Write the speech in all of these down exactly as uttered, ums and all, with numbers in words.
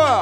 שבוע.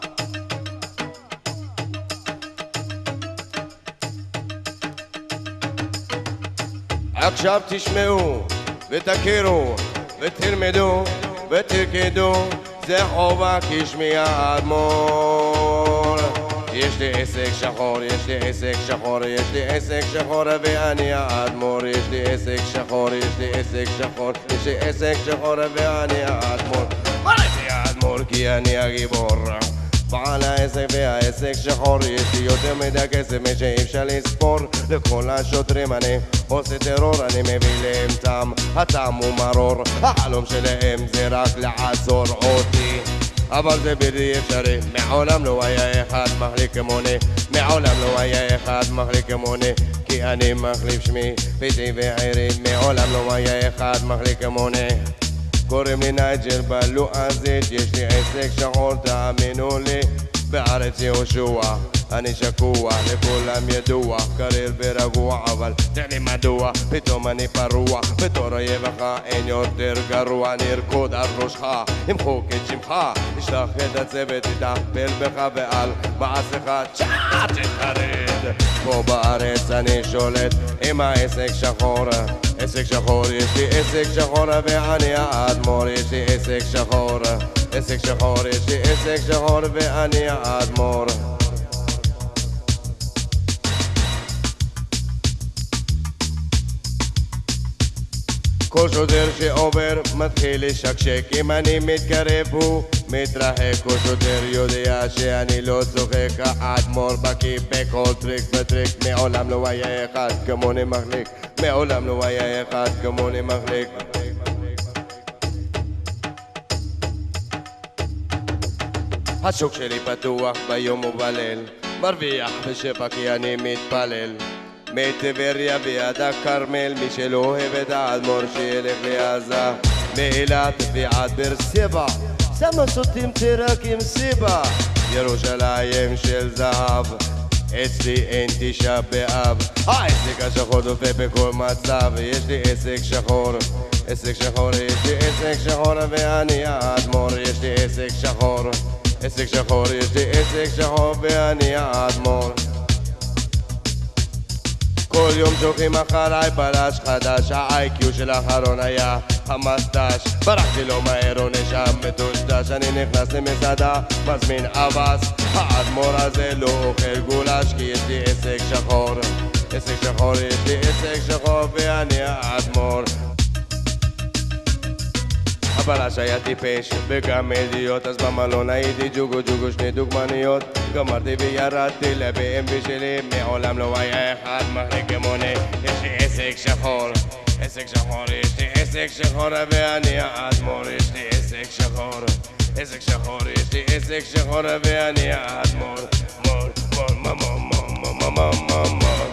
עכשיו תשמעו ותכירו ותלמדו ותרקדו, זה חובה כשמי האדמו"ר. יש לי עסק שחור, יש לי עסק שחור, יש לי עסק שחור ואני האדמו"ר. יש לי עסק שחור, יש לי עסק שחור, יש לי עסק שחור ואני האדמו"ר. אני האדמו"ר כי אני הגיבור. בעל העסק והעסק שחור, יש לי יותר מדי כסף משאי אפשר לספור. לכל השוטרים אני עושה טרור, אני מביא להם טעם, הטעם הוא מרור. החלום שלהם זה רק לעצור אותי, אבל זה בלתי אפשרי. מעולם לא היה אחד מחליק כמוני, מעולם לא היה אחד מחליק כמוני, כי אני מחליף שמי ביתי ועירי. מעולם לא היה אחד מחליק כמוני. קוראים לי נייג'ל בלועזית, יש לי עסק שחור, תאמינו לי, בארץ יהושע אני שקוע, לכולם ידוע, קריר ורגוע, אבל תן לי מדוע פתאום אני פרוע. בתור רעבך אין יותר גרוע, אני ארקוד על ראשך, אמחוק את שמך, אשלח את הצוות, יטפל בך ועל מעשיך צ'אט תתחרד. פה בארץ אני שולט עם העסק שחור, עסק שחור, יש לי עסק שחור ואני האדמו"ר. יש לי עסק שחור, עסק שחור, יש לי עסק שחור ואני האדמו"ר. כל שוטר שעובר מתחיל לשקשק, אם אני מתקרב הוא מתרחק. כל שוטר יודע שאני לא צוחק, האדמו"ר בקיא בכל טריק וטריק. מעולם לא היה אחד כמוני מחליק, מעולם לא היה אחד כמוני מחליק. השוק שלי פתוח ביום ובליל, מרוויח בשפע כי אני מתפלל. מטבריה ועד הכרמל, מי שלא אוהב את האדמו"ר שילך לעזה. מאילת ועד באר שבע, שמה שותים רק עם סיבה. ירושלים של זהב, אצלי אין תשעה באב. העסק השחור דופה בכל מצב, יש לי עסק שחור, עסק שחור, יש לי עסק שחור ואני האדמו"ר. יש לי עסק שחור, עסק שחור, יש לי עסק שחור ואני האדמו"ר. כל יום שולחים אחריי בלש חדש, ה-איי קיו של האחרון היה המסטש. ברחתי לו מהר ונשם מטושטש, אני נכנס למסעדה מזמין אבס. האדמו"ר הזה לא אוכל גולש כי יש לי עסק שחור, עסק שחור, יש לי עסק שחור ואני האדמו"ר. הבלש היה טיפש וגם אידיוט, אז במלון הייתי ג'וגו ג'וגו שני דוגמניות. גמרתי וירדתי ל-בי אם וי שלי, מעולם לא היה אחד מחליק כמוני. יש לי עסק שחור, עסק שחור, יש לי עסק שחור ואני האדמו"ר. יש לי עסק שחור, עסק שחור, יש לי עסק שחור ואני האדמו"ר. מור מור מור מור מור מור מור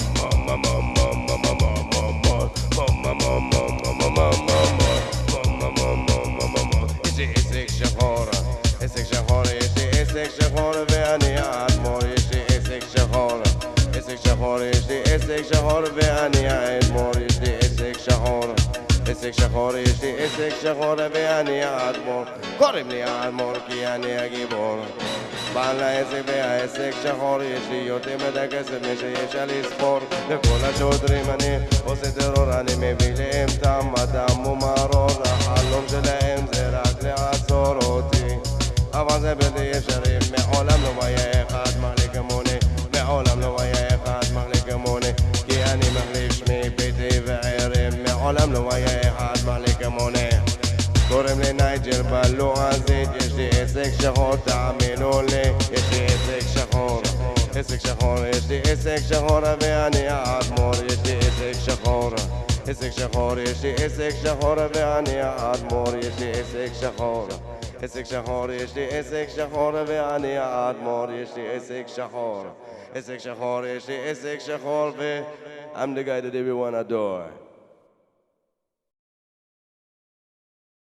עסק שחור, יש לי עסק שחור ואני האדמו"ר. יש לי עסק שחור, עסק שחור, יש לי עסק שחור ואני האדמו"ר. יש לי עסק שחור, עסק שחור, יש לי עסק שחור ואני האדמו"ר. קוראים לי האדמו"ר כי אני הגיבור. בעל העסק והעסק שחור, יש לי יותר מדי כסף משאי לספור. לכל השוטרים אני עושה טרור, אני מביא להם טעם, הטעם הוא מרור. החלום שלהם זה רק לעצור אותי, אבל זה בלתי אפשרי. מעולם לא היה אחד מחליק כמוני, מעולם לא היה אחד מחליק כמוני, כי אני מחליף שמי ביתי ועירי. מעולם לא היה אחד מחליק כמוני. קוראים לי נייג'ל בלועזית, יש לי עסק שחור, תאמינו לי, יש לי עסק שחור, עסק שחור, יש לי עסק שחור ואני האדמו"ר. יש לי עסק שחור, עסק שחור, יש לי עסק שחור ואני האדמו"ר. יש לי עסק שחור, עסק שחור, יש לי עסק שחור ואני האדמו"ר. יש לי עסק שחור, עסק שחור, יש לי עסק שחור ו... I'm the guy that everyone adore.